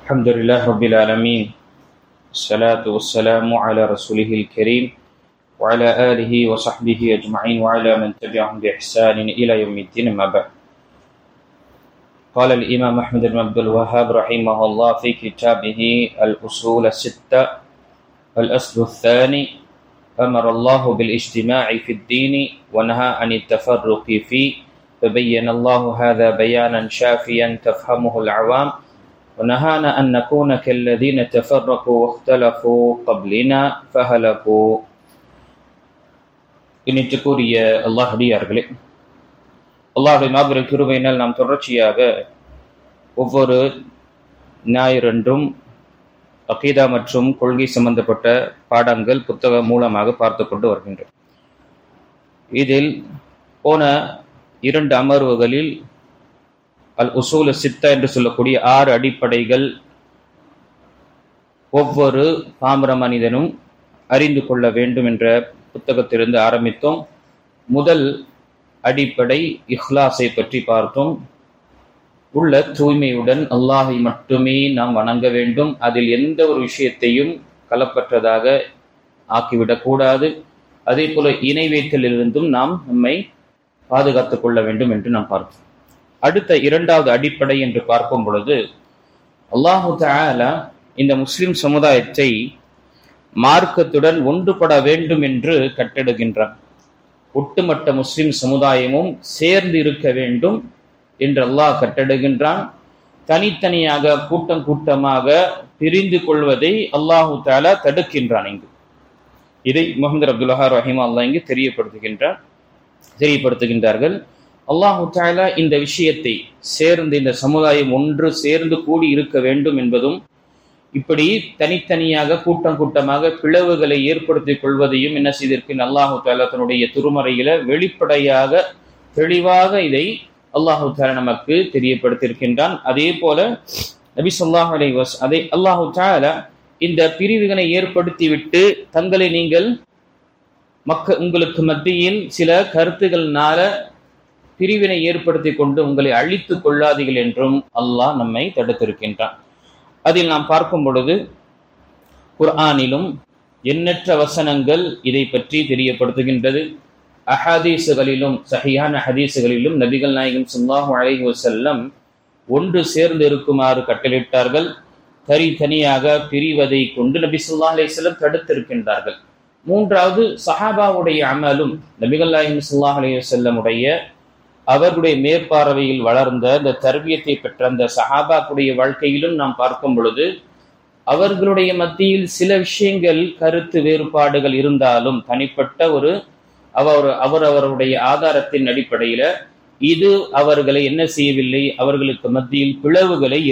الحمد لله رب العالمين الصلاة والسلام على رسوله الكريم وعلى آله وصحبه أجمعين وعلى من تبعهم بإحسان إلى يوم الدين ما بعد. قال الإمام أحمد بن عبد الوهاب رحمه الله في كتابه الأصول الستة الأصل الثاني: أمر الله بالاجتماع في الدين ونهى عن التفرق فيه، فبين الله هذا بيانا شافيا تفهمه العوام، ونهانا أن نكون كالذين تفرقوا واختلفوا قبلنا فهلكوا. இனிட்டுக்குரிய அல்லாஹ்டியார்களே, அல்லாஹ்வுடைய மாபெரும் கிருபையினால் நாம் தொடர்ச்சியாக ஒவ்வொரு ஞாயிறன்றும் அகீதா மற்றும் கொள்கை சம்பந்தப்பட்ட பாடங்கள் புத்தகம் மூலமாக பார்த்து கொண்டு வருகின்றோம். இதில் போன 2 அமர்வுகளில் அல் உசூல் சித்தா என்று சொல்லக்கூடிய 6 அடிப்படைகள் ஒவ்வொரு பாமர மனிதனும் அறிந்து கொள்ள வேண்டும் என்ற புத்தகத்திலிருந்து ஆரம்பித்தோம். முதல் அடிப்படை இஹ்லாஸை பற்றி பார்த்தோம். உள்ள தூய்மையுடன் அல்லாஹை மட்டுமே நாம் வணங்க வேண்டும். அதில் எந்த ஒரு விஷயத்தையும் கலப்பற்றதாக ஆக்கிவிடக்கூடாது. அதே போல இணை வைத்தலிலிருந்தும் நாம் நம்மை பாதுகாத்துக் கொள்ள வேண்டும் என்று நாம் பார்த்தோம். அடுத்த 2வது அடிப்படை என்று பார்க்கும் பொழுது, அல்லாஹு தஆலா இந்த முஸ்லிம் சமுதாயத்தை மார்க்கத்துடன் ஒன்றுபட வேண்டும் என்று கட்டளையிடுகின்றான். ஒட்டுமொத்த முஸ்லிம் சமுதாயமும் சேர்ந்து இருக்க வேண்டும் என்று அல்லாஹ் கட்டளையிடுகின்றான். தனித்தனியாக கூட்டம் கூட்டமாக பிரிந்து கொள்வதை அல்லாஹு தஆலா தடுக்கின்றான். இதை முஹம்மது அப்துல் வஹாப் ரஹிமஹுல்லாஹ் இங்கு தெரியப்படுத்துகின்றார்கள். அல்லாஹு தஆலா இந்த விஷயத்தை சேர்ந்து இந்த சமுதாயம் ஒன்று சேர்ந்து கூடி இருக்க வேண்டும் என்பதும், இப்படி தனித்தனியாக கூட்டம் கூட்டமாக பிளவுகளை ஏற்படுத்திக் கொள்வதையும் என்ன செய்திருக்கின்ற அல்லாஹு தஆலா தன்னுடைய திருமறையில வெளிப்படையாக தெளிவாக இதை அல்லாஹு தஆலா நமக்கு தெரியப்படுத்தியிருக்கின்றான். அதே போல நபி ஸல்லல்லாஹு அலைஹி வஸல்லம் அதை அல்லாஹு தஆலா இந்த பிரிவுகளை ஏற்படுத்திவிட்டு தங்களை நீங்கள் உங்களுக்கு மத்தியில் சில கருத்துகள்னால பிரிவினை ஏற்படுத்தி கொண்டு உங்களை அழித்துக் கொள்ளாதீர்கள் என்றும் அல்லாஹ் நம்மை தடுத்திருக்கின்றான். அதில் நாம் பார்க்கும் பொழுது குர்ஆனிலும் எண்ணற்ற வசனங்கள் இதை பற்றி தெரியப்படுத்துகின்றது. அஹாதீசுகளிலும் சஹீஹான ஹதீசுகளிலும் நபிகள் நாயகம் ஸல்லல்லாஹு அலைஹி வஸல்லம் ஒன்று சேர்ந்து இருக்குமாறு கட்டளையிட்டார்கள். தனியாக பிரிவதை கொண்டு நபி ஸல்லல்லாஹு அலைஹி வஸல்லம் தடுத்திருக்கின்றார்கள். 3வது சஹாபாவுடைய அமலும் நபிகள் நாயகம் ஸல்லல்லாஹு அலைஹி வஸல்லமுடைய அவர்களுடைய மேற்பார்வையில் வளர்ந்த இந்த தர்பியத்தை பெற்ற அந்த சஹாபாக்குடைய வாழ்க்கையிலும் நாம் பார்க்கும் பொழுது அவர்களுடைய மத்தியில் சில விஷயங்கள் கருத்து வேறுபாடுகள் இருந்தாலும் தனிப்பட்ட ஒரு அவரவருடைய ஆதாரத்தின் அடிப்படையில இது அவர்களை என்ன செய்யவில்லை, அவர்களுக்கு மத்தியில் பிளவுகளை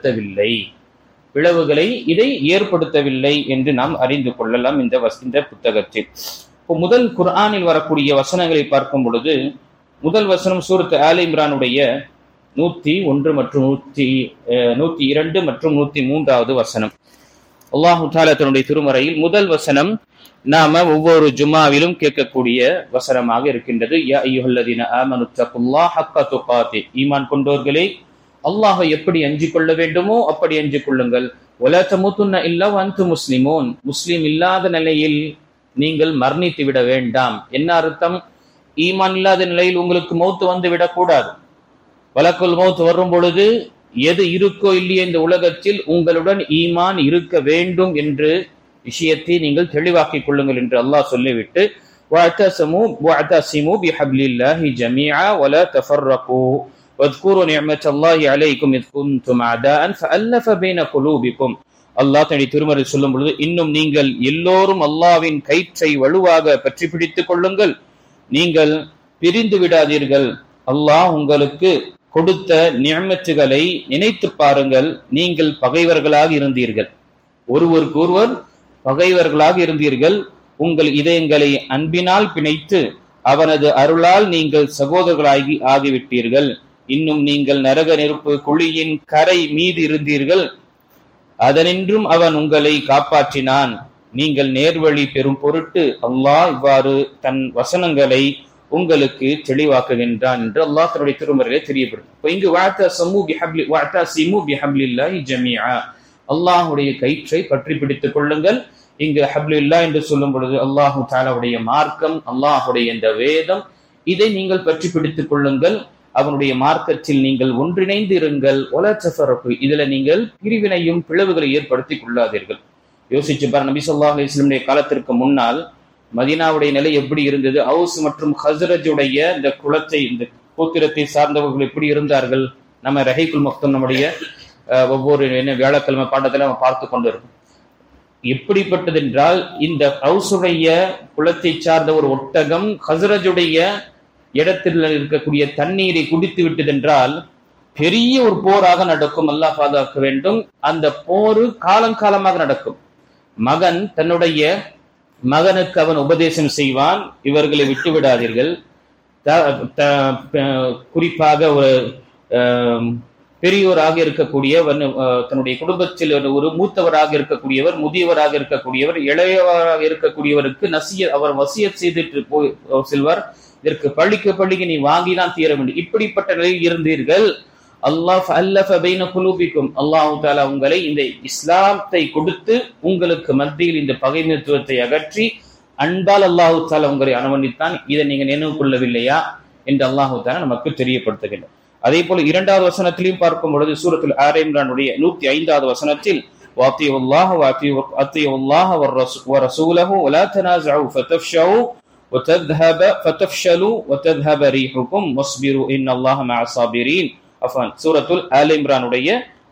ஏற்படுத்தவில்லை என்று நாம் அறிந்து கொள்ளலாம் இந்த புத்தகத்தில். இப்போ முதல் குர்ஆனில் வரக்கூடிய வசனங்களை பார்க்கும் பொழுது, முதல் வசனம் சூரத் ஆல் இம்ரானுடைய 101 மற்றும் 102 மற்றும் 103வது வசனம். அல்லாஹு தஆலா தன்னுடைய திருமறையில் முதல் வசனம் நாம ஒவ்வொரு ஜும்மாவிலும் கேட்கக்கூடிய வசனமாக இருக்கின்றது. யா அய்யுஹல்லதீன ஆமனு தக்குல்லாஹ ஹக்க துகாத்தி, ஈமான் கொண்டோர்களே அல்லாஹை எப்படி அஞ்சிக் கொள்ள வேண்டுமோ அப்படி அஞ்சிக் கொள்ளுங்கள். வலா தமூதுன்ன இல்லா வஅன்தும் முஸ்லிமூன், முஸ்லிம் இல்லாத நிலையில் நீங்கள் மரணித்து விட வேண்டாம். என்ன அர்த்தம்? ஈமான் இல்லாத நிலையில் உங்களுக்கு மௌத்து வந்து விடக்கூடாது. வலக்குல் மௌத் வரும் பொழுது எது இருக்கோ இல்லையோ இந்த உலகத்தில் உங்களுடன் ஈமான் இருக்க வேண்டும் என்று விஷயத்தை நீங்கள் தெளிவாக்கிக் கொள்ளுங்கள் என்று அல்லாஹ் சொல்லிவிட்டு வஅதஸிமு பிஹப்லில்லாஹி ஜமீஆ வலா தஃபர்ரகு வذ்குரு நிஅமத்தல்லாஹி அலைக்கும் இத் குன்தும் அதாஅன் ஃபஅல்லஃப பைன குலூபிக்கும். அல்லாஹ் தன்னுடைய திருமறையில் சொல்லும் பொழுது, இன்னும் நீங்கள் எல்லோரும் அல்லாஹ்வின் கயிற்றை வலுவாக பற்றி பிடித்துக் கொள்ளுங்கள், நீங்கள் பிரிந்து விடாதீர்கள். அல்லாஹ் உங்களுக்கு கொடுத்த நிஅமத்துகளை நினைத்து பாருங்கள். நீங்கள் பகைவர்களாக இருந்தீர்கள், ஒருவருக்கு ஒருவர் பகைவர்களாக இருந்தீர்கள். உங்கள் இதயங்களை அன்பினால் பிணைத்து அவனது அருளால் நீங்கள் சகோதரர்களாகி ஆகிவிட்டீர்கள். இன்னும் நீங்கள் நரக நெருப்பு குழியின் கரை மீது இருந்தீர்கள், அதனின்றும் அவன் உங்களை காப்பாற்றினான். நீங்கள் நேர்வழி பெறும் பொருட்டு அல்லாஹ் இவ்வாறு தன் வசனங்களை உங்களுக்கு தெளிவாக்குகின்றான் என்று அல்லாஹ் தன்னுடைய திருமறையிலே தெரியப்படுத்தும். இப்போ இங்கு வஅதஸிமு பிஹப்லில்லாஹி ஜமீஆ, அல்லாஹுடைய கயிற்றை பற்றி பிடித்துக் கொள்ளுங்கள். இங்கு ஹப்லுல்லா என்று சொல்லும் பொழுது அல்லாஹு தஆலாவுடைய மார்க்கம், அல்லாஹுடைய இந்த வேதம், இதை நீங்கள் பற்றி பிடித்துக் கொள்ளுங்கள். அவனுடைய மார்க்கத்தில் நீங்கள் ஒன்றிணைந்து இருங்கள். வலா தஃபரகு, இதுல நீங்கள் பிரிவினையும் பிளவுகளை ஏற்படுத்திக் கொள்ளாதீர்கள். யோசிச்சு பாருங்க, நபி ஸல்லல்லாஹு அலைஹி வஸல்லம் காலத்திற்கு முன்னால் மதீனாவுடைய நிலை எப்படி இருந்தது? அவுஸ் மற்றும் ஹஸ்ரஜுடைய இந்த குலத்தை, இந்த கோத்திரத்தை சார்ந்தவர்கள் எப்படி இருந்தார்கள்? நம்ம ரஹீகுல் மக்தூம் நம்முடைய ஒவ்வொரு வியாழக்கிழமை பாடத்துல நம்ம பார்த்து கொண்டு இருக்கோம். எப்படிப்பட்டது என்றால், இந்த அவுசுடைய குலத்தை சார்ந்த ஒரு ஒட்டகம் ஹஸ்ரஜுடைய இடத்தில் இருக்கக்கூடிய தண்ணீரை குடித்து விட்டதென்றால் பெரிய ஒரு போராக நடக்கும். அல்லாஹ் பாதுகாக்க வேண்டும். அந்த போரு காலங்காலமாக நடக்கும். மகன் தன்னுடைய மகனுக்கு அவன் உபதேசம் செய்வான், இவர்களை விட்டு விடாதீர்கள். குறிப்பாக ஒரு பெரியோராக இருக்கக்கூடியவர், தன்னுடைய குடும்பத்தில் ஒரு மூத்தவராக இருக்கக்கூடியவர், முதியவராக இருக்கக்கூடியவர், இளையவராக இருக்கக்கூடியவருக்கு அவர் வசியத் செய்துட்டு செல்வார், இதற்கு பள்ளிக்கு நீ வாங்கிதான் தீர வேண்டும். இப்படிப்பட்ட நிலையில் இருந்தீர்கள். அல்லாஹ் அல்லஃப பைன குலூபிக்கும், அல்லாஹு தஆலா உங்களை இந்த இஸ்லாத்தை கொடுத்து உங்களுக்கு மத்தியில் இந்த பகைமைத்துவத்தை அகற்றி அன்பால் அல்லாஹு தஆலா உங்களை அனுமதித்தான். இதை நீங்க நினைவு கொள்ளவில்லையா என்று அல்லாஹு தஆலா நமக்கு தெரியப்படுத்துகின்றார். அதே போல 2வது வசனத்திலையும் பார்க்கும் பொழுது சூரத்துல் ஆல இம்ரானுடைய 105வது வசனத்தில் வாத்தியுல்லாஹ வாத்தியுல்லாஹ வர்ரசூலஹு வலா தனாஸஉ ஃபதஃப்ஷலு வதذهب ரீஹுக்கும் வஸ்பிரு இன்னல்லாஹ மஅஸ் ஸாபிரீன். சூரத்துல் ஆல இம்ரானுடைய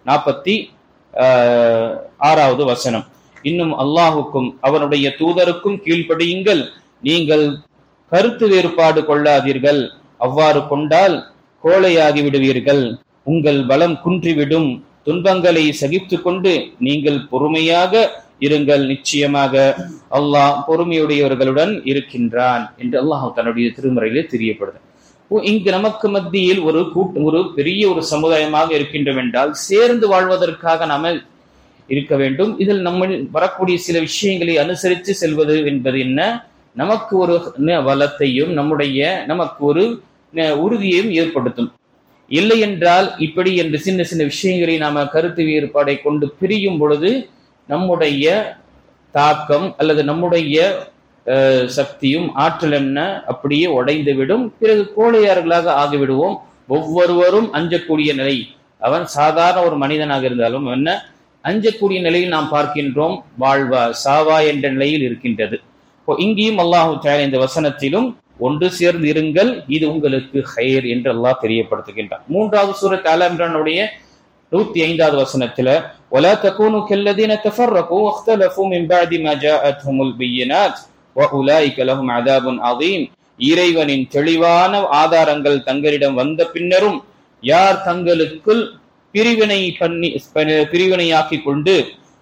46வது வசனம். இன்னும் அல்லாஹுக்கும் அவனுடைய தூதருக்கும் கீழ்ப்படியுங்கள், நீங்கள் கருத்து வேறுபாடு கொள்ளாதீர்கள். அவ்வாறு கொண்டால் கோழையாகி விடுவீர்கள், உங்கள் பலம் குன்றிவிடும். துன்பங்களை சகித்து கொண்டு நீங்கள் பொறுமையாக இருங்கள், நிச்சயமாக அல்லாஹ் பொறுமையுடையவர்களுடன் இருக்கின்றான் என்று அல்லாஹ் தன்னுடைய திருமறையிலே தெரியப்படுது. இங்கு நமக்கு மத்தியில் ஒரு பெரிய ஒரு சமுதாயமாக இருக்கின்றோம் என்றால் சேர்ந்து வாழ்வதற்காக நாம இருக்க வேண்டும். இதில் நம்ம வரக்கூடிய சில விஷயங்களை அனுசரித்து செல்வது என்பது என்ன? நமக்கு ஒரு வளத்தையும் நமக்கு ஒரு உறுதியையும் ஏற்படுத்தும். இல்லை என்றால் இப்படி என்று சின்ன சின்ன விஷயங்களை நாம கருத்து வேறுபாடை கொண்டு பிரியும் பொழுது நம்முடைய தாக்கம் அல்லது நம்முடைய சக்தியும் ஆற்றல் என்ன அப்படியே உடைந்து விடும். பிறகு கோழையார்களாக ஆகிவிடுவோம். ஒவ்வொருவரும் அஞ்சக்கூடிய நிலை, அவன் சாதாரண ஒரு மனிதனாக இருந்தாலும் என்ன அஞ்சக்கூடிய நிலையில் நாம் பார்க்கின்றோம். வாழ்வா சாவா என்ற நிலையில் இருக்கின்றது. இங்கேயும் அல்லாஹு தஆலா இந்த வசனத்திலும் ஒன்று சேர்ந்து இருங்கள், இது உங்களுக்கு ஹைர் என்று அல்லாஹ் தெரியப்படுத்துகின்றான். 3வது சூரத் ஆல இம்ரானுடைய 105வது வசனத்துல ولا تكونوا كالذين تفرقوا واختلفوا من بعد ما جاءتهم البينات واولئك لهم عذاب عظيم. இறைவனின் தெளிவான ஆதாரங்கள் தங்களிடம் வந்த பின்னரும் யார் தங்களுக்குள் பிரிவினையாக்கி கொண்டு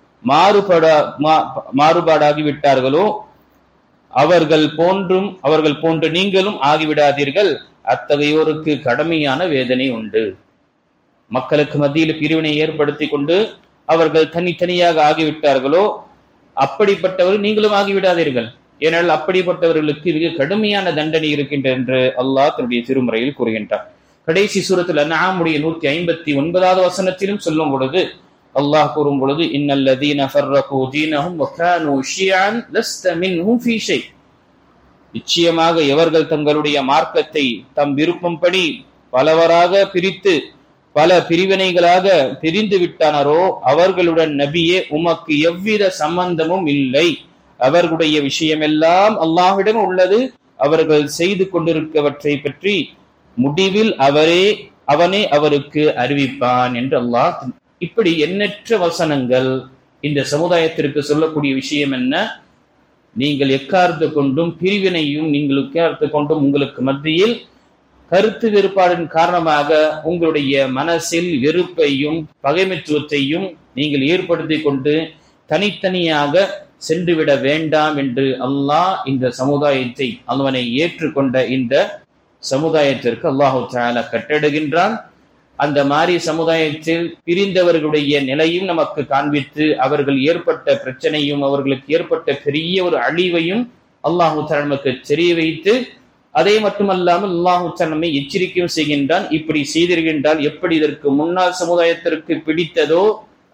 மாறுபாடாகி விட்டார்களோ அவர்கள் போன்று நீங்களும் ஆகிவிடாதீர்கள், அத்தகையோருக்கு கடுமையான வேதனை உண்டு. மக்களுக்கு மத்தியில் பிரிவினை ஏற்படுத்தி கொண்டு அவர்கள் தனித்தனியாக ஆகிவிட்டார்களோ அப்படிப்பட்டவர்கள் நீங்களும் ஆகிவிடாதீர்கள், ஏனால் அப்படிப்பட்டவர்களுக்கு மிக கடுமையான தண்டனை இருக்கின்ற என்று அல்லாஹ் தன்னுடைய திருமறையில் கூறுகின்றார். கடைசி சூரத்துல் அன்ஆமுடைய 159வது வசனத்திலும் சொல்லும் பொழுது அல்லாஹ் கூறும் பொழுது இன்னல்லதீன ஃபர்ரகு தீனஹும் வகானூ ஷியஅன் லஸ்த மின்ஹும் ஃபீ ஷை. நிச்சயமாக எவர்கள் தங்களுடைய மார்க்கத்தை தம் விருப்பம்படி பலவராக பிரித்து பல பிரிவினைகளாக பிரிந்து விட்டனரோ அவர்களுடன் நபியே உமக்கு எவ்வித சம்பந்தமும் இல்லை. அவர்களுடைய விஷயமெல்லாம் அல்லாஹ்விடம் உள்ளது. அவர்கள் செய்து கொண்டிருக்கவற்றை பற்றி முடிவில் அவனே அவருக்கு அறிவிப்பான் என்று அல்லாஹ். இப்படி எண்ணற்ற வசனங்கள் இந்த சமுதாயத்திற்கு சொல்லக்கூடிய விஷயம் என்ன? நீங்கள் எக்கார்த்து கொண்டும் பிரிவினையும் நீங்கள் எக்கார்த்து கொண்டும் உங்களுக்கு மத்தியில் கருத்து வேறுபாடின் காரணமாக உங்களுடைய மனசில் வெறுப்பையும் பகைமைத்துவத்தையும் நீங்கள் ஏற்படுத்தி கொண்டு தனித்தனியாக சென்றுவிட வேண்டாம் என்று அல்லாஹ் இந்த சமுதாயத்தை அவனை ஏற்றுக்கொண்ட இந்த சமுதாயத்திற்கு அல்லாஹு தஆலா கட்டளையிடுகின்றான். அந்த மாதிரி சமுதாயத்தில் பிரிந்தவர்களுடைய நிலையும் நமக்கு காண்பித்து அவர்கள் ஏற்பட்ட பிரச்சனையும் அவர்களுக்கு ஏற்பட்ட பெரிய ஒரு அழிவையும் அல்லாஹு தஆலா நமக்கு தெரிய வைத்து அதே மட்டுமல்லாமல் அல்லாஹு தஆலா நம்மை எச்சரிக்கையும் செய்கின்றான். இப்படி செய்திருக்கின்றால் எப்படி இதற்கு முன்னாள் சமுதாயத்திற்கு பிடித்ததோ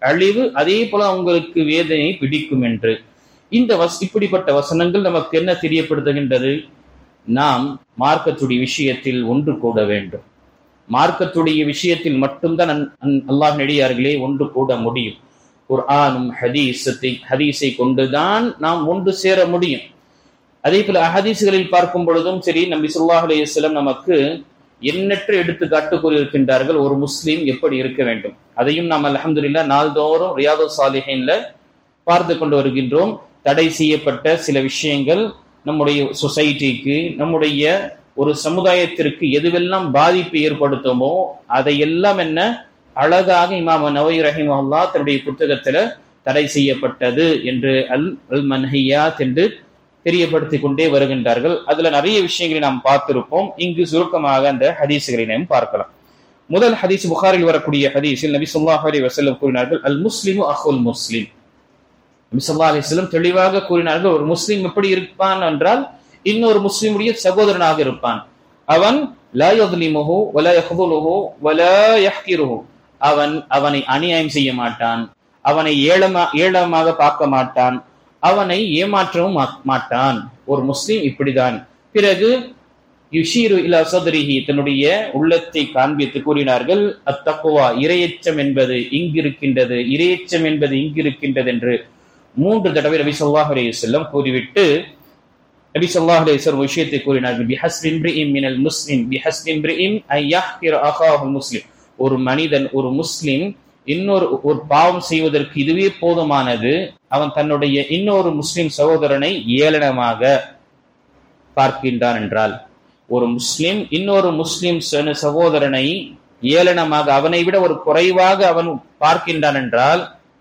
அழிவு, அதே போல உங்களுக்கு வேதனை பிடிக்கும் என்று. இந்த இப்படிப்பட்ட வசனங்கள் நமக்கு என்ன தெரியப்படுத்துகின்றது? நாம் மார்க்கத்துடைய விஷயத்தில் ஒன்று கூட வேண்டும். மார்க்கத்துடைய விஷயத்தில் மட்டும்தான் அல்லாஹ் நடிகார்களே ஒன்று கூட முடியும். குர்ஆனும் ஹதீஸை கொண்டுதான் நாம் ஒன்று சேர முடியும். அதே போல ஹதீஸ்களில் பார்க்கும் பொழுதும் சரி, நபி ஸல்லல்லாஹு அலைஹி வஸல்லம் நமக்கு எண்ணற்ற எடுத்துக்காட்டு கூறியிருக்கின்றார்கள் ஒரு முஸ்லீம் எப்படி இருக்க வேண்டும். அதையும் நாம் அல்ஹம்துலில்லாஹ் நாள்தோறும் ரியாதுஸ் சாலிஹீன்ல பார்த்து கொண்டு வருகின்றோம். தடை செய்யப்பட்ட சில விஷயங்கள் நம்முடைய சொசைட்டிக்கு, நம்முடைய ஒரு சமுதாயத்திற்கு எதுவெல்லாம் பாதிப்பு ஏற்படுத்துமோ அதையெல்லாம் என்ன அழகாக இமாம் நவவி ரஹிமஹுல்லாஹ் தன்னுடைய புத்தகத்துல தடை செய்யப்பட்டது என்று அல் மன்ஹியாத் என்று தெரியப்படுத்திக் கொண்டே வருகின்றார்கள். அதுல நிறைய விஷயங்களை நாம் பார்த்திருப்போம். இங்கு சுருக்கமாக அந்த ஹதீஸ்களை நாம் பார்க்கலாம். முதல் ஹதீஸ் புகாரில் வரக்கூடிய ஹதீஸில் நபி ஸல்லல்லாஹு அலைஹி வஸல்லம் கூறினார்கள், அல் முஸ்லிமு அஹுல் முஸ்லிம். நபி ஸல்லல்லாஹு அலைஹி வஸல்லம் தெளிவாக கூறினார்கள், ஒரு முஸ்லிம் எப்படி இருப்பான் என்றால் இன்னொரு முஸ்லிமுடைய சகோதரனாக இருப்பான். அவன் லா யظ்லிமுஹு வலா யஹ்துலுஹு வலா யஹ்கிருஹு. அவனை அநியாயம் செய்ய மாட்டான், அவனை ஏளமாக பார்க்க மாட்டான், அவனை ஏமாற்றவும் மாட்டான். ஒரு முஸ்லிம் இப்படிதான். பிறகு யுஷீரு இலா சத்ரிஹி, தன்னுடைய உள்ளத்தை காண்பித்து கூறினார்கள், அத்தக்வா, இறையச்சம் என்பது இங்கிருக்கின்றது, இறையச்சம் என்பது இங்கிருக்கின்றது என்று 3 தடவை நபி ஸல்லல்லாஹு அலைஹி வஸல்லம் கூறிவிட்டு நபி ஸல்லல்லாஹு அலைஹி வஸல்லம் விஷயத்தை கூறினார்கள், பிஹஸ்பி இம்ரிஇம் மினல் முஸ்லிம் பிஹஸ்பி இம்ரிஇம் ஐ யஹ்கிர அஹாஹு முஸ்லிம். ஒரு மனிதன், ஒரு முஸ்லிம் ஒரு பாவம் செய்வதற்கு இதுவே போதுமானது, அவன் தன்னுடைய இன்னொரு முஸ்லிம் சகோதரனை ஏளனமாக பார்க்கின்றான் என்றால், ஒரு முஸ்லிம் இன்னொரு முஸ்லிம் சகோதரனை ஏளனமாக, அவனை விட ஒரு குறைவாக அவன் பார்க்கின்றான் என்றால்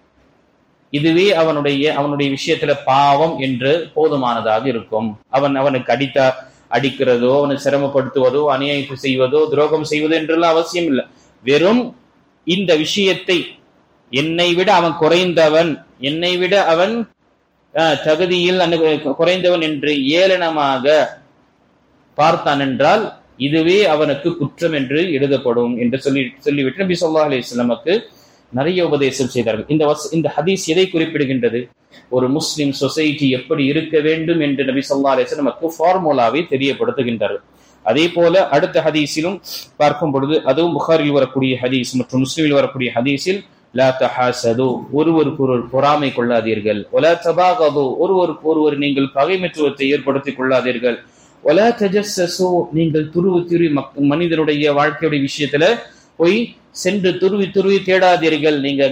இதுவே அவனுடைய விஷயத்துல பாவம் என்று போதுமானதாக இருக்கும். அவனுக்கு அடிக்கிறதோ, அவனை சிரமப்படுத்துவதோ, அநியாயம் செய்வதோ, துரோகம் செய்வதோ என்றெல்லாம் அவசியம் இல்லை. வெறும் இந்த விஷயத்தை என்னை விட அவன் குறைந்தவன், என்னை விட அவன் தகுதியில் குறைந்தவன் என்று ஏளனமாக பார்த்தான் என்றால் இதுவே அவனுக்கு குற்றம் என்று எழுதப்படும் என்று சொல்லிவிட்டு நபி ஸல்லல்லாஹு அலைஹி வஸல்லமுக்கு நிறைய உபதேசம் செய்தார்கள். இந்த ஹதீஸ் எதை குறிப்பிடுகின்றது? ஒரு முஸ்லிம் சொசைட்டி எப்படி இருக்க வேண்டும் என்று நபி ஸல்லல்லாஹு அலைஹி வஸல்லம் நமக்கு ஃபார்முலாவை தெரியப்படுத்துகின்றார்கள். அதே போல அடுத்த ஹதீஸிலும் பார்க்கும் பொழுது, அதுவும் புகாரில் வரக்கூடிய ஹதீஸ் மற்றும் முஸ்லிமில் வரக்கூடிய ஹதீஸில், லா தஹாசது, ஒருவருக்கு ஒருவர் பொறாமை கொள்ளாதீர்கள், வலா தபாகது, ஒருவருக்கு ஒருவர் நீங்கள் பகைமைத்துவத்தை ஏற்படுத்திக் கொள்ளாதீர்கள், வலா தஜஸ்ஸசு, நீங்கள் துருவி மனிதனுடைய வாழ்க்கையுடைய விஷயத்துல போய் சென்று துருவி தேடாதீர்கள். நீங்க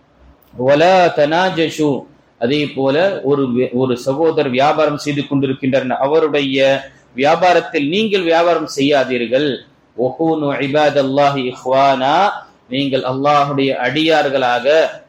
வலா தனாஜஷு, அதே போல ஒரு சகோதரர் வியாபாரம் செய்து கொண்டிருக்கின்றனர், அவருடைய வியாபாரத்தில் நீங்கள் வியாபாரம் செய்யாதீர்கள். வகூனு இபாதல்லாஹி இஹ்வானா, நீங்கள் அல்லாஹ்வுடைய அடியார்களாக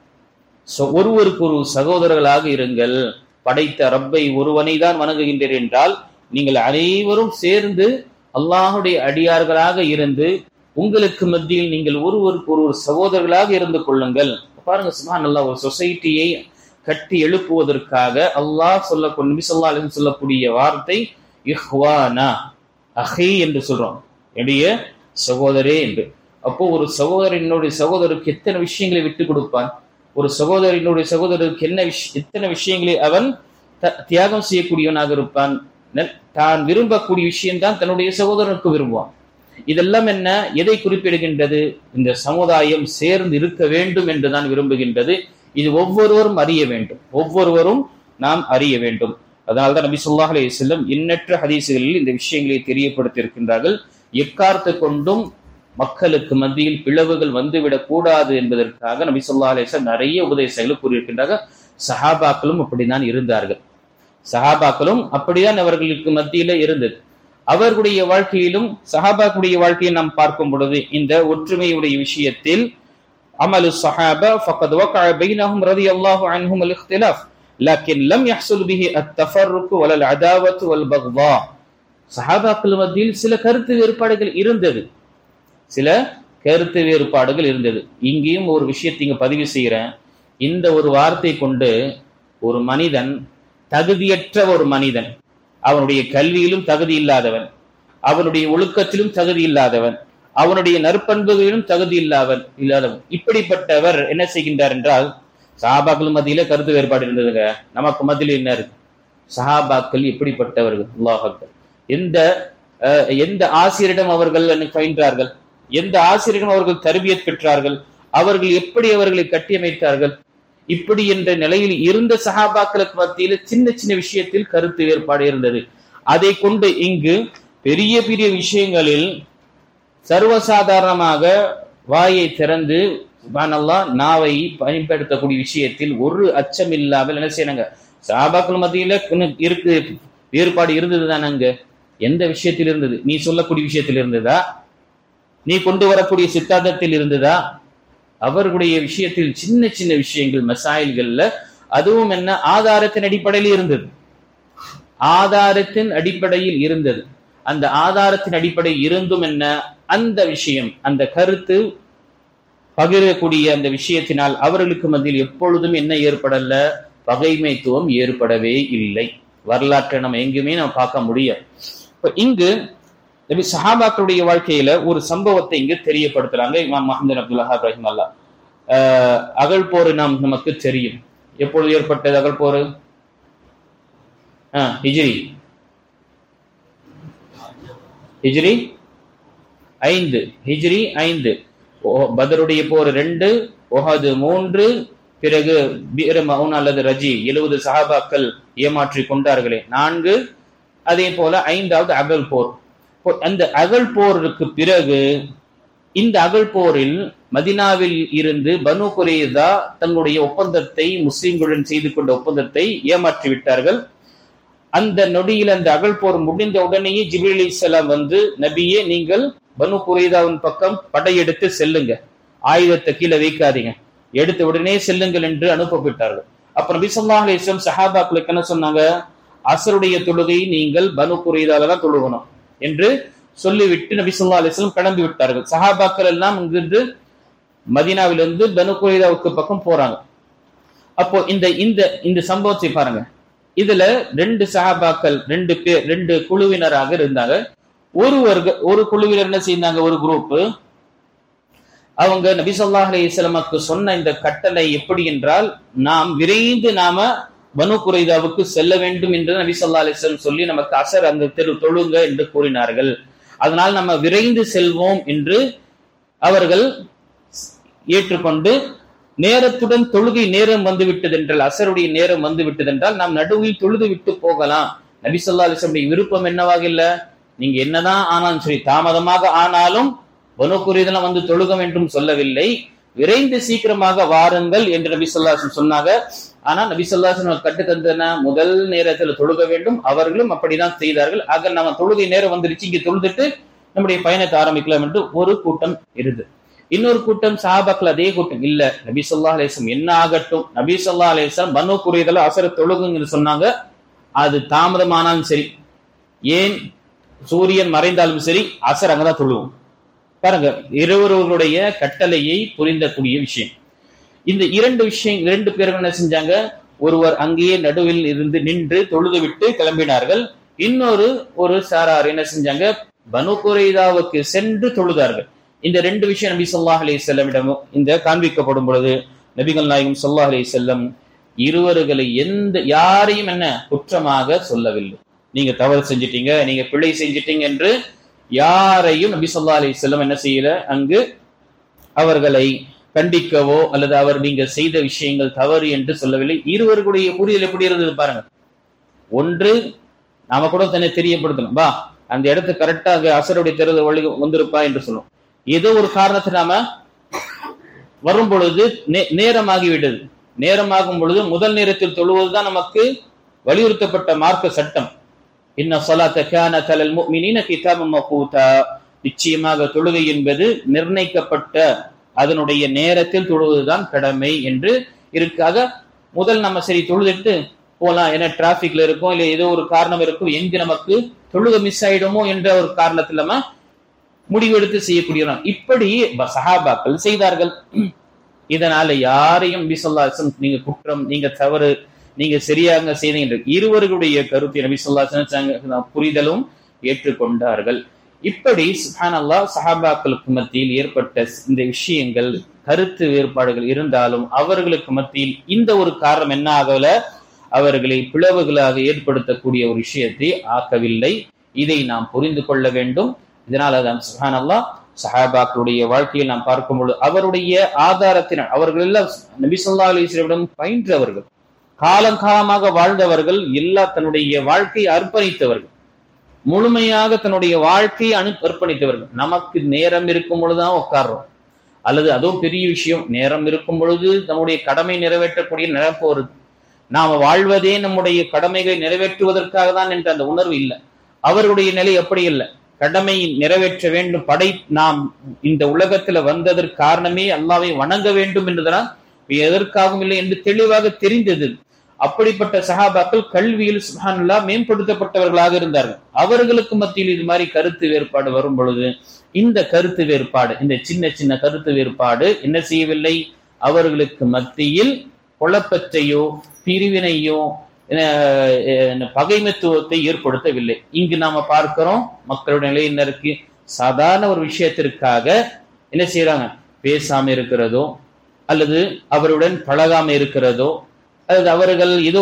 ஒருவருக்கு ஒரு சகோதரர்களாக இருங்கள். படைத்த ரப்பை ஒருவனை தான் வணங்குகின்றீர்கள் என்றால் நீங்கள் அனைவரும் சேர்ந்து அல்லாஹ்வுடைய அடியார்களாக இருந்து உங்களுக்கு மத்தியில் நீங்கள் ஒருவருக்கு ஒரு சகோதரர்களாக இருந்து கொள்ளுங்கள். பாருங்க சுப்ஹானல்லாஹ், ஒரு சொசைட்டியை கட்டி எழுப்புவதற்காக அல்லாஹ் நபி ஸல்லல்லாஹு அலைஹி வஸல்லம் சொல்லக்கூடிய வார்த்தை இஹ்வானா, அஹி என்று சொல்றோம், என்னுடைய சகோதரே என்று. அப்போ ஒரு சகோதரனுடைய சகோதரருக்கு எத்தனை விஷயங்களை விட்டு கொடுப்பான், ஒரு சகோதரனுடைய சகோதரருக்கு எத்தனை விஷயங்களை அவன் தியாகம் செய்யக்கூடியவனாக இருப்பான். தான் விரும்பக்கூடிய விஷயம்தான் தன்னுடைய சகோதரனுக்கு விரும்புவான். இதெல்லாம் என்ன, எதை குறிப்பிடுகின்றது? இந்த சமுதாயம் சேர்ந்து இருக்க வேண்டும் என்றுதான் விரும்புகின்றது. இது ஒவ்வொருவரும் அறிய வேண்டும், ஒவ்வொருவரும் நாம் அறிய வேண்டும். அதனால்தான் நபி ஸல்லல்லாஹு அலைஹி வஸல்லம் எண்ணற்ற ஹதீஸ்களில் இந்த விஷயங்களை தெரியப்படுத்தி இருக்கின்றார்கள். எக்காரணத்தை கொண்டும் மக்களுக்கு மத்தியில் பிளவுகள் வந்துவிடக் கூடாது என்பதற்காக நபி ஸல்லல்லாஹு அலைஹி வஸல்லம் நிறைய உபதேசங்களை கூறியிருக்கின்றார்கள். சஹாபாக்களும் அப்படிதான் இருந்தார்கள், சஹாபாக்களும் அப்படிதான் அவர்களுக்கு மத்தியில இருந்தது. அவர்களுடைய வாழ்க்கையிலும் சஹாபாக்களுடைய வாழ்க்கையை நாம் பார்க்கும் பொழுது இந்த ஒற்றுமையுடைய விஷயத்தில் அமலு ஸஹாபா ஃபகத் வகஅ பைனஹும் ரலியல்லாஹு அன்ஹும் அல்-இக்திலாஃப் லக்கின் லம் யஹ்சுல் பிஹி அத்-தஃபர்ருக் வல் அதாவத் வல் பக்தா. சஹாபாக்கள் மத்தியில் சில கருத்து வேறுபாடுகள் இருந்தது, சில கருத்து வேறுபாடுகள் இருந்தது. இங்கேயும் ஒரு விஷயத்தை இங்க பதிவு செய்கிறேன். இந்த ஒரு வார்த்தை கொண்டு ஒரு மனிதன், தகுதியற்ற ஒரு மனிதன், அவனுடைய கல்வியிலும் தகுதி இல்லாதவன், அவனுடைய ஒழுக்கத்திலும் தகுதி இல்லாதவன், அவனுடைய நற்பண்புகளிலும் தகுதி இல்லாதவன். இப்படிப்பட்டவர் என்ன செய்கின்றார் என்றால், சஹாபாக்கள் மத்தியில கருத்து வேறுபாடு இருந்ததுங்க. நமக்கு மத்தியில் என்ன இருக்கு? சஹாபாக்கள் எப்படிப்பட்டவர்கள்? அல்லாஹ் அக்பர். எந்த ஆசிரியரிடம் அவர்கள் பயின்றார்கள்? எந்த ஆசிரியரிடம் அவர்கள் தர்பியத் பெற்றார்கள்? அவர்கள் எப்படி அவர்களை கட்டியமைத்தார்கள்? இப்படி என்ற நிலையில் இருந்த சஹாபாக்களுக்கு மத்தியில சின்ன சின்ன விஷயத்தில் கருத்து வேறுபாடு இருந்தது. அதை கொண்டு இங்கு பெரிய பெரிய விஷயங்களில் சர்வசாதாரணமாக வாயை திறந்து சுப்ஹானல்லாஹ் நாவை பயன்படுத்தக்கூடிய விஷயத்தில் ஒரு அச்சம் இல்லாமல் என்ன செய்யணுங்க? சஹாபாக்கள் மத்தியில இருக்கு வேறுபாடு இருந்தது தானங்க. எந்த விஷயத்தில் இருந்தது? நீ சொல்லக்கூடிய விஷயத்தில் இருந்ததா? நீ கொண்டு வரக்கூடிய சித்தாந்தத்தில் இருந்ததா? அவர்களுடைய விஷயத்தில் சின்ன சின்ன விஷயங்கள் மசாயில்கள்ல, அதுவும் என்ன, ஆதாரத்தின் அடிப்படையில் இருந்தது. ஆதாரத்தின் அடிப்படையில் இருந்தது. அந்த ஆதாரத்தின் அடிப்படையில் இருந்தும் என்ன, அந்த விஷயம், அந்த கருத்து பகிரக்கூடிய அந்த விஷயத்தினால் அவர்களுக்கு மத்தியில் எப்பொழுதும் என்ன ஏற்படல? பகைமைத்துவம் ஏற்படவே இல்லை. வரலாற்றை நம்ம எங்குமே நம்ம பார்க்க முடியாது. இப்ப இங்கு நபி சஹாபாக்களுடைய வாழ்க்கையில ஒரு சம்பவத்தை இங்கு தெரியப்படுத்துறாங்க இமாம் முஹம்மது அப்துல் வஹாப் ரஹிமஹுல்லாஹ். அகழ் போர் நமக்கு தெரியும். எப்பொழுது ஏற்பட்டது அகழ் போர்? ஹிஜ்ரி 5. பதருடைய போர் 2, உஹது 3, பிறகு பீர் மவுன் அல்லது ரஜி 70 சஹாபாக்கள் ஏமாற்றி கொண்டார்களே 4, அதே போல 5வது அகழ் போர். அந்த அகழ் போருக்கு பிறகு இந்த அகழ் போரில் மதினாவில் இருந்து பனு குரைதா தங்களுடைய ஒப்பந்தத்தை, முஸ்லிம்களுடன் செய்து கொண்ட ஒப்பந்தத்தை ஏமாற்றி விட்டார்கள். அந்த நொடியில் அந்த அகழ் போர் முடிந்த உடனேயே ஜிப்ரீல் அலைஹிஸ்ஸலாம் வந்து, நபியே நீங்கள் பனு குரைதாவின் பக்கம் படையெடுத்து செல்லுங்க, ஆயுதத்தை கீழே வைக்காதீங்க, எடுத்து உடனே செல்லுங்கள் என்று அனுப்பப்பட்டார்கள். அப்ப நபி ஸல்லல்லாஹு அலைஹி வஸல்லம் சஹாபாக்களுக்கு என்ன சொன்னாங்க? அஸருடைய தொழுகை நீங்கள் பனு குரைதால தான் தொழுகணும் என்று சொல்லிவிட்டு நபி ஸல்லல்லாஹு அலைஹி வஸல்லம் கிளம்பி விட்டார்கள். சஹாபாக்கள் எல்லாம் இங்கிருந்து மதீனாவிலிருந்து பனு குரைதாவுக்கு பக்கம் போறாங்க. அப்போ இந்த சம்பவத்தை பாருங்க. இதுல 2 சஹாபாக்கள் 2 குழுவினராக இருந்தாங்க. ஒரு குழுவினர் என்ன செய்தாங்க? ஒரு குரூப் அவங்க நபி ஸல்லல்லாஹு அலைஹி வஸல்லமுக்கு சொன்ன இந்த கட்டளை எப்படி என்றால், நாம் விரைந்து பனு குரைதாவுக்கு செல்ல வேண்டும் என்று நபி ஸல்லல்லாஹு அலைஹி வஸல்லம் சொல்லி நமக்கு அசர் அந்த தொழுங்க என்று கூறினார்கள். அதனால் நம்ம விரைந்து செல்வோம் என்று அவர்கள் ஏற்றுக்கொண்டு, நேரத்துடன் தொழுகை நேரம் வந்துவிட்டது என்றால், அசருடைய நேரம் வந்துவிட்டது என்றால் நாம் நடுவில் தொழுது விட்டு போகலாம். நபி ஸல்லல்லாஹு அலைஹி வஸல்லம் விருப்பம் என்னவாக இல்ல, நீங்க என்னதான் ஆனாலும் சரி, தாமதமாக ஆனாலும் பனு குரைதா வந்து தொழுக வேண்டும் சொல்லவில்லை, விரைந்து சீக்கிரமாக வாருங்கள் என்று நபி ஸல்லல்லாஹு அலைஹி வஸல்லம் சொன்னாங்க. ஆனா நபி ஸல்லல்லாஹு அலைஹி வஸல்லம் கட்டுத்தந்தன முதல் நேரத்தில் தொழுக வேண்டும், அவர்களும் அப்படிதான் செய்தார்கள். ஆக நம்ம தொழுகை நேரம் வந்துருச்சு, இங்க தொழுதுட்டு நம்முடைய பயணத்தை ஆரம்பிக்கலாம் என்று ஒரு கூட்டம் இருந்து. இன்னொரு கூட்டம் சஹாபாக்கள் அதே கூட்டம் இல்ல, நபி ஸல்லல்லாஹு அலைஹி வஸல்லம் என்ன ஆகட்டும், நபி ஸல்லல்லாஹு அலைஹி வஸல்லம் பனு குரைதால அசர தொழுகுன்னு சொன்னாங்க, அது தாமதமானாலும் சரி, ஏன் சூரியன் மறைந்தாலும் சரி, அசர் அங்கதான் தொழுவோம். பாருங்க, இருவர்களுடைய கட்டளையை புரிந்தக்கூடிய விஷயம். இந்த 2 பேர்கள் என்ன செஞ்சாங்க? ஒருவர் அங்கேயே நடுவில் இருந்து நின்று தொழுது விட்டு கிளம்பினார்கள். ஒரு சாரார் என்ன செஞ்சாங்க? பனு குரைதாவுக்கு சென்று தொழுதார்கள். இந்த 2 விஷயம் நபி ஸல்லல்லாஹு அலைஹி வஸல்லம் இந்த காண்பிக்கப்படும் பொழுது நபிகள் நாயகம் ஸல்லல்லாஹு அலைஹி வஸல்லம் இருவர்களை யாரையும் என்ன குற்றமாக சொல்லவில்லை. நீங்க தவறு செஞ்சிட்டீங்க, நீங்க பிழை செஞ்சிட்டீங்க என்று யாரையும் நபி ஸல்லல்லாஹு அலைஹி வஸல்லம் என்ன செய்யல, அங்கு அவர்களை கண்டிக்கவோ அல்லது நீங்க செய்த விஷயங்கள் தவறு என்று சொல்லவில்லை. இருவர்களுடைய புரிதல் எப்படி இருந்தது பாருங்க. ஒன்று, நாம கூட தன்னை தெரியப்படுத்தணும், வா அந்த இடத்து கரெக்டா அசருடைய தேர்தல் வழி வந்திருப்பா என்று சொல்லும். ஏதோ ஒரு காரணத்தை நாம வரும் பொழுது நேரமாகிவிட்டது. நேரமாகும் பொழுது முதல் நேரத்தில் தொழுவதுதான் நமக்கு வலியுறுத்தப்பட்ட மார்க்க சட்டம். இன்ன ஸலாத்த கானத் அலல் முஃமினீன கிதாபம் மவ்கூதா, நிச்சயமாக தொழுகை என்பது நிர்ணயிக்கப்பட்ட அதனுடைய நேரத்தில் தொழுவதுதான் கடமை என்று இருக்காக. முதல் நம்ம சரி தொழுதுட்டு போலாம், ஏன்னா டிராபிக்ல இருக்கும், இல்ல ஏதோ ஒரு காரணம் இருக்கும், எங்க நமக்கு தொழுகை மிஸ் ஆயிடுமோ என்ற ஒரு காரணத்தில் நம்ம முடிவெடுத்து செய்யக்கூடியவன். இப்படி சஹாபாக்கள் செய்தார்கள். இதனால யாரையும் நபி ஸல்லல்லாஹு அலைஹி வஸல்லம் நீங்க குற்றம், நீங்க தவறு, நீங்க சரியாக செய்தீங்க இருவர்களுடைய கருத்தை நபி ஸல்லல்லாஹு அலைஹி வஸல்லம் புரிதலும் ஏற்றுக்கொண்டார்கள். இப்படி சுப்ஹானல்லாஹ் சஹாபாக்களுக்கு மத்தியில் ஏற்பட்ட இந்த விஷயங்கள், கருத்து வேறுபாடுகள் இருந்தாலும் அவர்களுக்கு மத்தியில் இந்த ஒரு காரணம் என்ன ஆகல, அவர்களை பிளவுகளாக ஏற்படுத்தக்கூடிய ஒரு விஷயத்தை ஆக்கவில்லை. இதை நாம் புரிந்து கொள்ள வேண்டும். இதனாலதான் சுப்ஹானல்லாஹ் சஹாபாக்களுடைய வாழ்க்கையில் நாம் பார்க்கும்போது அவருடைய ஆதாரத்தினால் அவர்கள் எல்லாம் நபி ஸல்லல்லாஹு அலைஹி வஸல்லம் பயின்றவர்கள், காலங்காலமாக வாழ்ந்தவர்கள், எல்லா தன்னுடைய வாழ்க்கையை அர்ப்பணித்தவர்கள், முழுமையாக தன்னுடைய வாழ்க்கையை அர்ப்பணித்தவர்கள். நமக்கு நேரம் இருக்கும் பொழுதுதான் உட்கார்றோம், அல்லது அதுவும் பெரிய விஷயம், நேரம் இருக்கும் பொழுது நம்முடைய கடமை நிறைவேற்றக்கூடிய நினைப்பு வருது. நாம வாழ்வதே நம்முடைய கடமைகளை நிறைவேற்றுவதற்காக தான் என்ற அந்த உணர்வு இல்லை. அவருடைய நிலை அப்படி இல்லை. கடமையை நிறைவேற்ற வேண்டும், நாம் இந்த உலகத்துல வந்ததற்கு காரணமே அல்லாஹ்வை வணங்க வேண்டும் என்றுதான், எதற்காகவும் இல்லை என்று தெளிவாக தெரிந்தது. அப்படிப்பட்ட சஹாபாக்கள் கல்வியில் சுப்ஹானல்லாஹ் மேம்படுத்தப்பட்டவர்களாக இருந்தார்கள். அவர்களுக்கு மத்தியில் இது மாதிரி கருத்து வேறுபாடு வரும் பொழுது இந்த கருத்து வேறுபாடு, இந்த சின்ன சின்ன கருத்து வேறுபாடு என்ன செய்யவில்லை, அவர்களுக்கு மத்தியில் குழப்பத்தையோ பிரிவினையோ பகைமைத்துவத்தை ஏற்படுத்தவில்லை. இங்கு நாம பார்க்கிறோம் மக்களுடைய நிலை என்ன இருக்கு, சாதாரண ஒரு விஷயத்திற்காக என்ன செய்யறாங்க, பேசாம இருக்கிறதோ அல்லது அவருடன் பழகாம இருக்கிறதோ, அல்லது அவர்கள் ஏதோ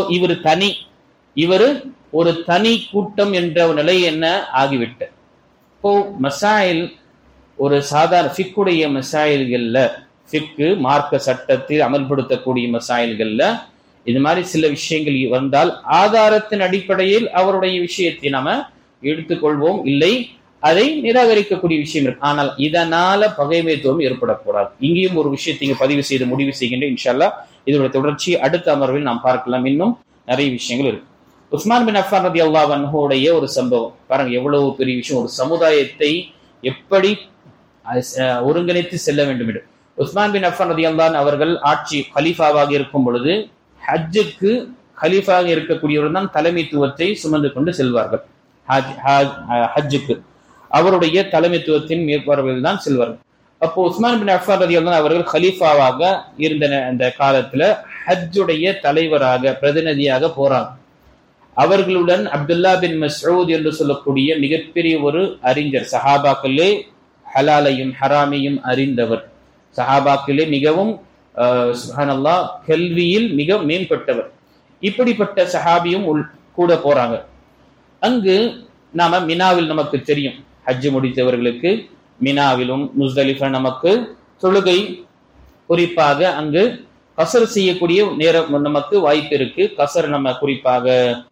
இவர் ஒரு தனி கூட்டம் என்ற நிலை என்ன ஆகிவிட்ட. இப்போ மசாயில் ஒரு சாதாரண ஃபிக்குடைய மசாயில்கள்ல, ஃபிக்கு மார்க்க சட்டத்தில் அமல்படுத்தக்கூடிய மசாயில்கள்ல இது மாதிரி சில விஷயங்கள் வந்தால் ஆதாரத்தின் அடிப்படையில் அவருடைய விஷயத்தை நாம எடுத்துக்கொள்வோம், இல்லை அதை நிராகரிக்கக்கூடிய விஷயம் இருக்கு. ஆனால் இதனால பகைமைத்துவம் ஏற்படக்கூடாது. இங்கேயும் ஒரு விஷயத்தை இங்க பதிவு செய்து முடிவு செய்கின்ற இன்ஷா அல்லாஹ் இதனுடைய தொடர்ச்சி அடுத்த அமர்வில் நாம் பார்க்கலாம். இன்னும் நிறைய விஷயங்கள் இருக்கு. உஸ்மான் பின் அஃபான் ரலியல்லாஹு அன்ஹுடைய ஒரு சம்பவம் பாருங்க, எவ்வளவு பெரிய விஷயம். ஒரு சமுதாயத்தை எப்படி ஒருங்கிணைத்து செல்ல வேண்டும் என்று உஸ்மான் பின் அஃபான் ரலியல்லாஹு அன்ஹு அவர்கள் ஆட்சி கலீஃபாவாக இருக்கும் பொழுது ஹஜ்ஜுக்கு கலீஃபாக இருக்கக்கூடியவர் தான் தலைமைத்துவத்தை சுமந்து கொண்டு செல்வார்கள். ஹஜ்ஜுக்கு அவருடைய தலைமைத்துவத்தின் மேற்பார்வையில் தான் செல்வார்கள். அப்போ உஸ்மான் பின் அஃபான் ரலியல்லாஹு அவர்கள் கலீஃபாவாக இருந்த அந்த காலத்துல ஹஜ்ஜுடைய தலைவராக பிரதிநிதியாக போறாங்க. அவர்களுடன் அப்துல்லா பின் மஸ்ஊத் என்று சொல்லக்கூடிய மிகப்பெரிய ஒரு அறிஞர், சஹாபாக்களே ஹலாலையும் ஹராமையும் அறிந்தவர், சஹாபாக்களே மிகவும் சுப்ஹானல்லாஹ் கல்வியில் மிக மேம்பட்டவர். இப்படிப்பட்ட சஹாபியும் கூட போறாங்க. அங்கு நாம மினாவில் நமக்கு தெரியும், ஹஜ்ஜு முடித்தவர்களுக்கு மினாவிலும் முஸ்தலிஃபா நமக்கு தொழுகை, குறிப்பாக அங்கு கசர் செய்யக்கூடிய நேரம் நமக்கு வாய்ப்பு இருக்கு. கசர் நம்ம குறிப்பாக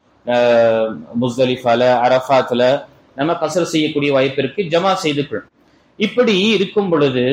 முஸ்தலிஃபால அரஃபாத்ல நம்ம கசர் செய்யக்கூடிய வாய்ப்பு இருக்கு, ஜமா செய்துக்கிறோம். இப்படி இருக்கும் பொழுது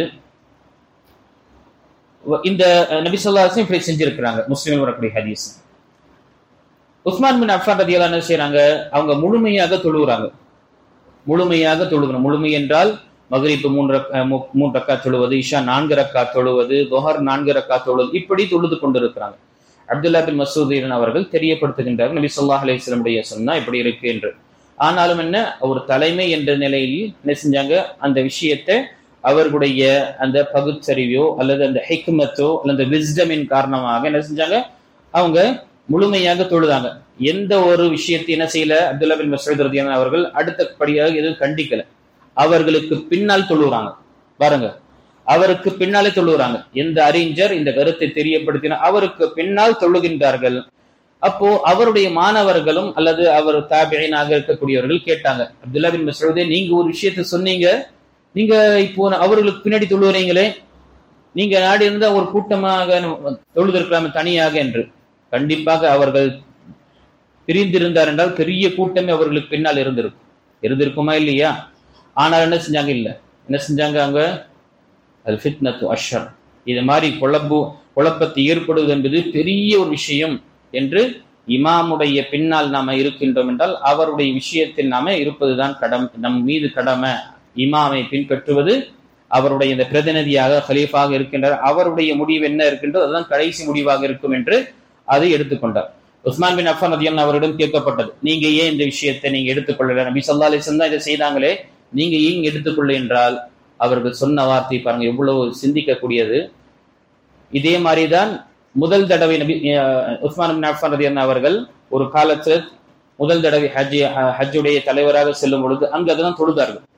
இந்த நபி ஸல்லல்லாஹு அலைஹி வஸல்லம் இப்படி செஞ்சிருக்கிறாங்க. முஸ்லிமில் வரக்கூடிய ஹதீஸ். உஸ்மான் பின் அஃபான் ரலியல்லாஹு அன்ஹு செய்றாங்க, அவங்க முழுமையாக தொழுகிறாங்க. முழுமையாக தொழுகணும். முழுமை என்றால் மக்ரிப் 3 ரக்காத் தொழுவது, இஷா 4 ரக்காத் தொழுவது, துஹர் 4 ரக்காத் தொழுவது, இப்படி தொழுது கொண்டிருக்கிறாங்க. அப்துல்லா பின் மஸ்ஊத் அவர்கள் தெரியப்படுத்துகின்றார்கள், நபி ஸல்லல்லாஹு அலைஹி வஸல்லம் உடைய சொன்னா இப்படி இருக்கு என்று. ஆனாலும் என்ன, ஒரு தலைமை என்ற நிலையில் என்ன செஞ்சாங்க, அந்த விஷயத்தை அவர்களுடைய அந்த பகுத்தறிவோ அல்லது அந்த ஹிக்மத்தோ அல்லது விஸ்டமின் காரணமாக என்ன செஞ்சாங்க, அவங்க முழுமையாக தொழுதாங்க. எந்த ஒரு விஷயத்தை என்ன செய்யல, அப்துல்லா பின் மஸ்ஊத் ரலியல்லாஹு அன்ஹு அவர்கள் அடுத்தபடியாக எதுவும் கண்டிக்கல. அவர்களுக்கு பின்னால் தொழுகிறாங்க பாருங்க, அவருக்கு பின்னாலே தொழுகிறாங்க. எந்த அறிஞர் இந்த கருத்தை தெரியப்படுத்தினார் அவருக்கு பின்னால் தொழுகின்றார்கள். அப்போ அவருடைய மாணவர்களும் அல்லது அவர் தாபிஈனாக இருக்கக்கூடியவர்கள் கேட்டாங்க, அப்துல்லா பின் மஸ்ஊதே, நீங்க ஒரு விஷயத்தை சொன்னீங்க, நீங்க இப்போ அவர்களுக்கு பின்னாடி தொழுகிறீங்களே, நீங்க நாடு இருந்தா ஒரு கூட்டமாக தொழுதிருக்கலாம் தனியாக என்று. கண்டிப்பாக அவர்கள் பிரிந்திருந்தார் என்றால் பெரிய கூட்டமே அவர்களுக்கு பின்னால் இருந்திருக்குமா இல்லையா? ஆனால் என்ன செஞ்சாங்க, இல்ல என்ன செஞ்சாங்க, அங்க அல் ஃபித்னத்து அஷ்ஷர், இது மாதிரி குழப்பத்தை ஏற்படுவது என்பது பெரிய ஒரு விஷயம் என்று இமாமுடைய பின்னால் நாம இருக்கின்றோம் என்றால் அவருடைய விஷயத்தில் நாம இருப்பதுதான் நம் மீது கடமை. இமாமை பின்பற்றுவது, அவருடைய இந்த பிரதிநிதியாக கலீஃபாக இருக்கின்றார், அவருடைய முடிவு என்ன இருக்கின்றோ அதுதான் கடைசி முடிவாக இருக்கும் என்று அதை எடுத்துக்கொண்டார். உஸ்மான் பின் அஃபான் ரலியல்லாஹு அவரிடம் கேட்கப்பட்டது, நீங்க ஏன் இந்த விஷயத்தை நீங்க எடுத்துக்கொள்ளல, நபி ஸல்லல்லாஹு அலைஹி வஸல்லம் இதை செய்தாங்களே, நீங்க ஏன் எடுத்துக்கொள்ள என்றால் அவர்கள் சொன்ன வார்த்தை பாருங்க எவ்வளவு சிந்திக்கக்கூடியது. இதே மாதிரிதான் முதல் தடவை நபி உஸ்மான் பின் அஃபான் ரலியல்லாஹு அவர்கள் ஒரு காலத்தில் முதல் தடவை ஹஜ்ஜுடைய தலைவராக செல்லும் பொழுது அங்கு அதுதான் தொழுதார்கள்.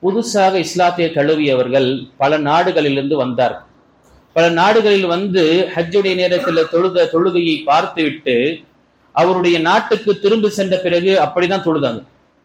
புதுசாக இஸ்லாத்தை தழுவியவர்கள் பல நாடுகளிலிருந்து வந்தார். பல நாடுகளில் வந்து ஹஜ்ஜுடைய நேரத்தில் தொழுகையை பார்த்துவிட்டு அவருடைய நாட்டுக்கு திரும்பி சென்ற பிறகு அப்படிதான் தொழுதாங்க.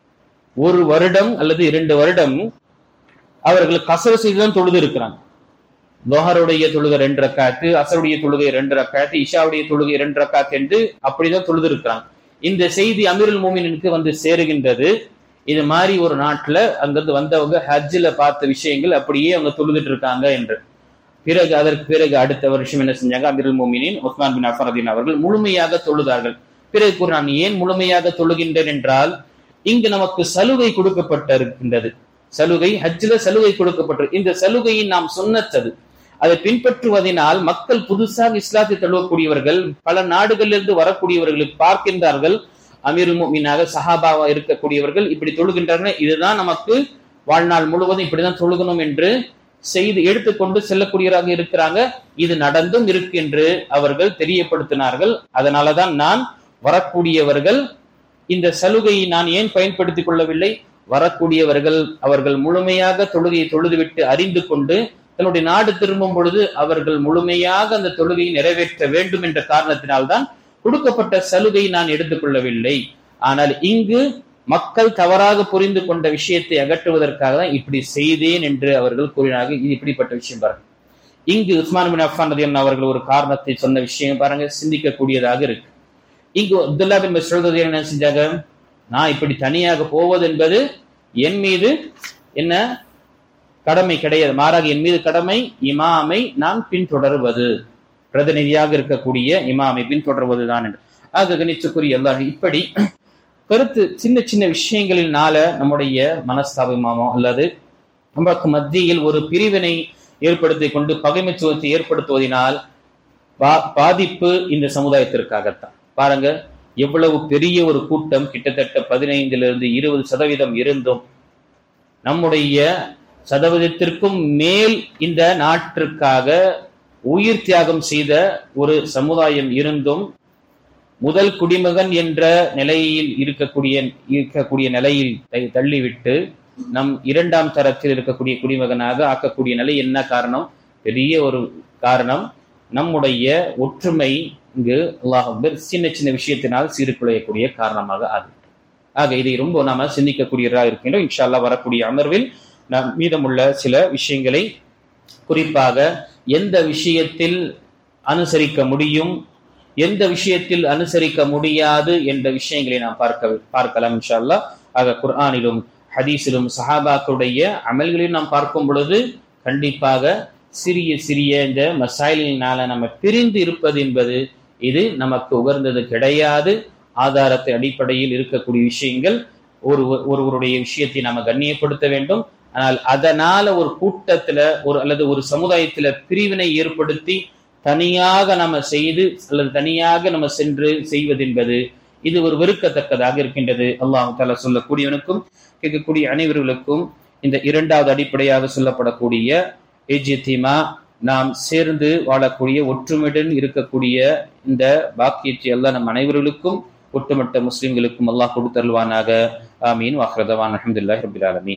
1 வருடம் அல்லது 2 வருடம் அவர்கள் கசர செய்துதான் தொழுது இருக்கிறாங்க. லோஹருடைய தொழுகை 2 ரக்காத்து, அசருடைய தொழுகை 2 ரக்காத்து, இஷாவுடைய தொழுகை 2 ரக்காத்து என்று அப்படிதான் தொழுது இருக்கிறாங்க. இந்த செய்தி அமீருல் மோமினுக்கு வந்து சேருகின்றது. இது மாதிரி ஒரு நாட்டுல அங்கிருந்து வந்தவங்க ஹஜ்ஜில பார்த்த விஷயங்கள் அப்படியே அவங்க தொழுதுட்டு இருக்காங்க என்று. அதற்கு பிறகு அடுத்த வருஷம் என்ன செஞ்சாங்க? அமீருல் மோமினின் உஸ்மான் பின் அஃபான் ரலியல்லாஹு அவர்கள் முழுமையாக தொழுதார்கள். பிறகு நான் ஏன் முழுமையாக தொழுகின்றேன் என்றால், இங்கு நமக்கு சலுகை கொடுக்கப்பட்டிருக்கின்றது. சலுகை, ஹஜ்ஜில சலுகை கொடுக்கப்பட்டது. இந்த சலுகையை நாம் சுன்னத்தது, அதை பின்பற்றுவதனால் மக்கள் புதுசாக இஸ்லாத்தை தழுவக்கூடியவர்கள் பல நாடுகளிலிருந்து வரக்கூடியவர்களுக்கு பார்க்கின்றார்கள், அமீருல் முஃமினாக சஹாபாவா இருக்கக்கூடியவர்கள் இப்படி தொழுகின்றனர், இதுதான் நமக்கு வாழ்நாள் முழுவதும் இப்படிதான் தொழுகணும் என்று செய்து எடுத்துக்கொண்டு செல்லக்கூடியவராக இருக்கிறாங்க. இது நடந்தும் இருக்கு என்று அவர்கள் தெரியப்படுத்தினார்கள். அதனாலதான் நான் வரக்கூடியவர்கள் இந்த சலுகையை நான் ஏன் பயன்படுத்திக் கொள்ளவில்லை? வரக்கூடியவர்கள் அவர்கள் முழுமையாக தொழுகையை தொழுதுவிட்டு அறிந்து கொண்டு தன்னுடைய நாடு திரும்பும் பொழுது அவர்கள் முழுமையாக அந்த தொழுகையை நிறைவேற்ற வேண்டும் என்ற காரணத்தினால்தான் கொடுக்கப்பட்ட சலுகையை நான் எடுத்துக்கொள்ளவில்லை. ஆனால் இங்கு மக்கள் தவறாக புரிந்து கொண்ட விஷயத்தை அகற்றுவதற்காக தான் இப்படி செய்தேன் என்று அவர்கள் கூறினார்கள். இது இப்படிப்பட்ட விஷயம் பாருங்க. இங்கு உஸ்மான் பின் அஃபான் ரலியல்லாஹு அவர்கள் ஒரு காரணத்தை சொன்ன விஷயம் பாருங்க, சிந்திக்கக்கூடியதாக இருக்கு. இங்கு அப்துல்லா பின் மஸ்ஊத் ரலியல்லாஹு என்ன செஞ்சாங்க? நான் இப்படி தனியாக போவது என்பது என் மீது என்ன கடமை கிடையாது, மாறாக என் மீது கடமை இமாமை நான் பின்தொடர்வது, பிரதிநிதியாக இருக்கக்கூடிய இமாமை பின்தொடர்வதுதான் என்று. ஆக கணிச்சுக்குரிய எல்லாரும் இப்படி கருத்து சின்ன சின்ன விஷயங்களினால நம்முடைய மனஸ்தாபமாமோ அல்லது நமக்கு மத்தியில் ஒரு பிரிவினை ஏற்படுத்தி கொண்டு பகைமைத்துவத்தை ஏற்படுத்துவதனால் பாதிப்பு இந்த சமுதாயத்திற்காகத்தான். பாருங்க, எவ்வளவு பெரிய ஒரு கூட்டம், கிட்டத்தட்ட 15-20% இருந்தும் நம்முடைய சதவீதத்திற்கும் மேல் இந்த நாட்டிற்காக உயிர் தியாகம் செய்த ஒரு சமுதாயம் இருந்தும் முதல் குடிமகன் என்ற நிலையில் இருக்கக்கூடிய நிலையில் தள்ளிவிட்டு நம் 2ஆம் தரத்தில் இருக்கக்கூடிய குடிமகனாக ஆக்கக்கூடிய நிலை என்ன காரணம்? பெரிய ஒரு காரணம் நம்முடைய ஒற்றுமை இங்கு அல்லாஹ் அக்பர் சின்ன சின்ன விஷயத்தினால் சீர்குலையக்கூடிய காரணமாக ஆகும். ஆக இதை ரொம்ப நாம சிந்திக்கக்கூடியதாக இருக்கின்றோம். இன்ஷா அல்லாஹ் வரக்கூடிய அமர்வில் நாம் மீதமுள்ள சில விஷயங்களை, குறிப்பாக எந்த விஷயத்தில் அனுசரிக்க முடியும், எந்த விஷயத்தில் அனுசரிக்க முடியாது என்ற விஷயங்களை நாம் பார்க்கலாம் இன்ஷா அல்லாஹ். ஆக குர்ஆனிலும் ஹதீஸிலும் சஹாபாக்களுடைய அமல்களையும் நாம் பார்க்கும் பொழுது கண்டிப்பாக சிறிய சிறிய இந்த மசாயிலினால நம்ம பிரிந்து இருப்பது என்பது இது நமக்கு உகர்ந்தது கிடையாது. ஆதாரத்தை அடிப்படையில் இருக்கக்கூடிய விஷயங்கள், ஒருவருடைய விஷயத்தை நாம கண்ணியப்படுத்த வேண்டும். ஆனால் அதனால ஒரு கூட்டத்துல அல்லது ஒரு சமுதாயத்துல பிரிவினை ஏற்படுத்தி தனியாக நம்ம செய்து அல்லது தனியாக நம்ம சென்று செய்வது என்பது இது ஒரு வெறுக்கத்தக்கதாக இருக்கின்றது. அல்லாஹ் தஆலா சொல்லக்கூடியவனுக்கும் கேட்கக்கூடிய அனைவர்களுக்கும் இந்த 2வது அடிப்படையாக சொல்லப்படக்கூடிய இஜ்திமா, நாம் சேர்ந்து வாழக்கூடிய ஒற்றுமையுடன் இருக்கக்கூடிய இந்த பாக்கியத்தை அல்லாஹ் நம் அனைவர்களுக்கும் ஒட்டுமொத்த முஸ்லிம்களுக்கும் அல்லாஹ் கொடுத்தருள்வானாக. ஆமீன். வாஹிரு தஅவானா அல்ஹம்துலில்லாஹி ரப்பில் ஆலமீன்.